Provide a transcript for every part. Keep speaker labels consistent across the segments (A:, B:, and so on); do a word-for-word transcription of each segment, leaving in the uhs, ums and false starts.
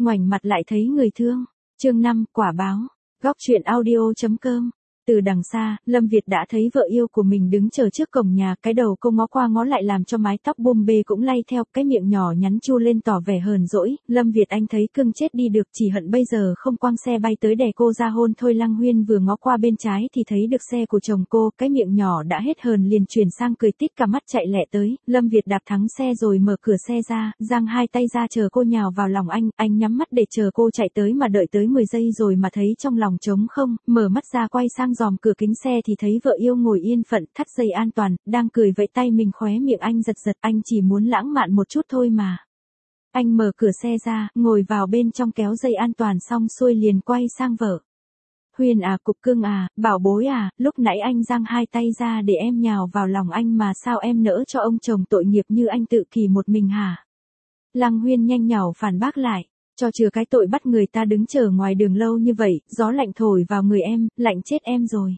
A: ngoảnh mặt lại thấy người thương. Chương năm, quả báo. Góc truyện audio chấm com. Từ đằng xa, Lâm Việt đã thấy vợ yêu của mình đứng chờ trước cổng nhà, cái đầu cô ngó qua ngó lại làm cho mái tóc bôm bê cũng lay theo, cái miệng nhỏ nhắn chu lên tỏ vẻ hờn dỗi. Lâm Việt anh thấy cưng chết đi được, chỉ hận bây giờ không quăng xe bay tới đè cô ra hôn thôi. Lăng Huyên vừa ngó qua bên trái thì thấy được xe của chồng cô, cái miệng nhỏ đã hết hờn liền chuyển sang cười tít cả mắt chạy lẹ tới. Lâm Việt đạp thắng xe rồi mở cửa xe ra, giang hai tay ra chờ cô nhào vào lòng anh, anh nhắm mắt để chờ cô chạy tới mà đợi tới mười giây rồi mà thấy trong lòng trống không, mở mắt ra quay sang dòm cửa kính xe thì thấy vợ yêu ngồi yên phận, thắt dây an toàn, đang cười vẫy tay mình, khóe miệng anh giật giật, anh chỉ muốn lãng mạn một chút thôi mà. Anh mở cửa xe ra, ngồi vào bên trong kéo dây an toàn xong xuôi liền quay sang vợ. Huyền à, cục cưng à, bảo bối à, lúc nãy anh giang hai tay ra để em nhào vào lòng anh mà sao em nỡ cho ông chồng tội nghiệp như anh tự kỷ một mình hả? Lăng Huyên nhanh nhảu phản bác lại. Cho chừa cái tội bắt người ta đứng chờ ngoài đường lâu như vậy, gió lạnh thổi vào người em, lạnh chết em rồi.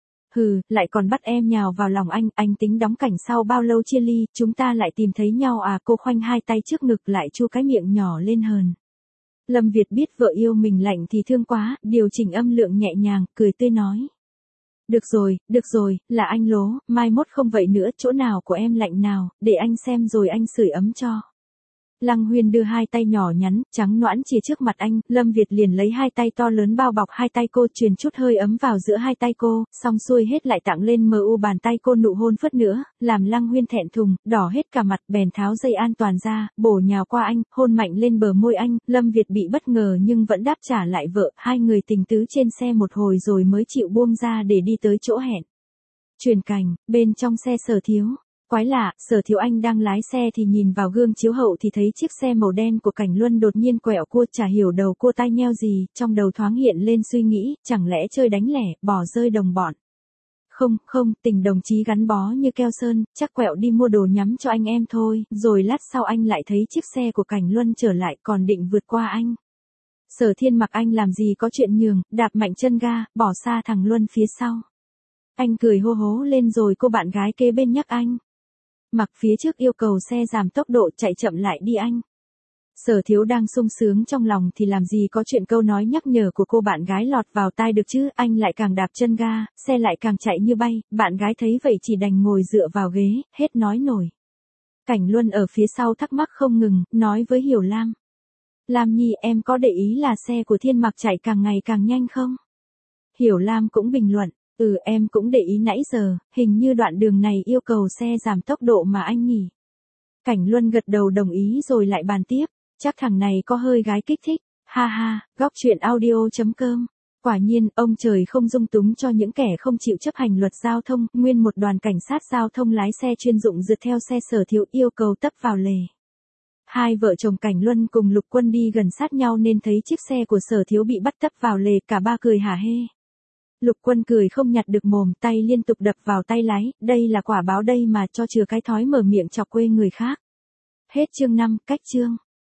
A: Hừ, lại còn bắt em nhào vào lòng anh, anh tính đóng cảnh sau bao lâu chia ly, chúng ta lại tìm thấy nhau à? Cô khoanh hai tay trước ngực lại chu cái miệng nhỏ lên hờn. Lâm Việt biết vợ yêu mình lạnh thì thương quá, điều chỉnh âm lượng nhẹ nhàng, cười tươi nói. Được rồi, được rồi, là anh lố, mai mốt không vậy nữa, chỗ nào của em lạnh nào, để anh xem rồi anh sưởi ấm cho. Lăng Huyên đưa hai tay nhỏ nhắn, trắng nõn chìa trước mặt anh, Lâm Việt liền lấy hai tay to lớn bao bọc hai tay cô, truyền chút hơi ấm vào giữa hai tay cô, xong xuôi hết lại tặng lên mờ u bàn tay cô nụ hôn phớt nữa, làm Lăng Huyên thẹn thùng, đỏ hết cả mặt, bèn tháo dây an toàn ra, bổ nhào qua anh, hôn mạnh lên bờ môi anh. Lâm Việt bị bất ngờ nhưng vẫn đáp trả lại vợ, hai người tình tứ trên xe một hồi rồi mới chịu buông ra để đi tới chỗ hẹn. Chuyển cảnh, bên trong xe Sở Thiếu. Quái lạ, Sở Thiếu Anh đang lái xe thì nhìn vào gương chiếu hậu thì thấy chiếc xe màu đen của Cảnh Luân đột nhiên quẹo cua, chả hiểu đầu cô tai nheo gì, trong đầu thoáng hiện lên suy nghĩ, chẳng lẽ chơi đánh lẻ, bỏ rơi đồng bọn. Không, không, tình đồng chí gắn bó như keo sơn, chắc quẹo đi mua đồ nhắm cho anh em thôi, rồi lát sau anh lại thấy chiếc xe của Cảnh Luân trở lại còn định vượt qua anh. Sở Thiên mặc anh làm gì có chuyện nhường, đạp mạnh chân ga, bỏ xa thằng Luân phía sau. Anh cười hô hố lên rồi cô bạn gái kế bên nhắc anh. Mặc phía trước yêu cầu xe giảm tốc độ chạy chậm lại đi anh. Sở Thiếu đang sung sướng trong lòng thì làm gì có chuyện câu nói nhắc nhở của cô bạn gái lọt vào tai được chứ, anh lại càng đạp chân ga, xe lại càng chạy như bay, bạn gái thấy vậy chỉ đành ngồi dựa vào ghế, hết nói nổi. Cảnh Luân ở phía sau thắc mắc không ngừng, nói với Hiểu Lam. Lam Nhi, em có để ý là xe của Thiên Mặc chạy càng ngày càng nhanh không? Hiểu Lam cũng bình luận. Ừ, em cũng để ý nãy giờ, hình như đoạn đường này yêu cầu xe giảm tốc độ mà anh nhỉ. Cảnh Luân gật đầu đồng ý rồi lại bàn tiếp, chắc thằng này có hơi gái kích thích, ha ha. Góc truyện audio chấm com. Quả nhiên, ông trời không dung túng cho những kẻ không chịu chấp hành luật giao thông, nguyên một đoàn cảnh sát giao thông lái xe chuyên dụng rượt theo xe Sở Thiếu yêu cầu tấp vào lề. Hai vợ chồng Cảnh Luân cùng Lục Quân đi gần sát nhau nên thấy chiếc xe của Sở Thiếu bị bắt tấp vào lề, cả ba cười hả hê. Lục Quân cười không nhặt được mồm, tay liên tục đập vào tay lái, đây là quả báo đây mà, cho chừa cái thói mở miệng chọc quê người khác. Hết chương năm, cách chương.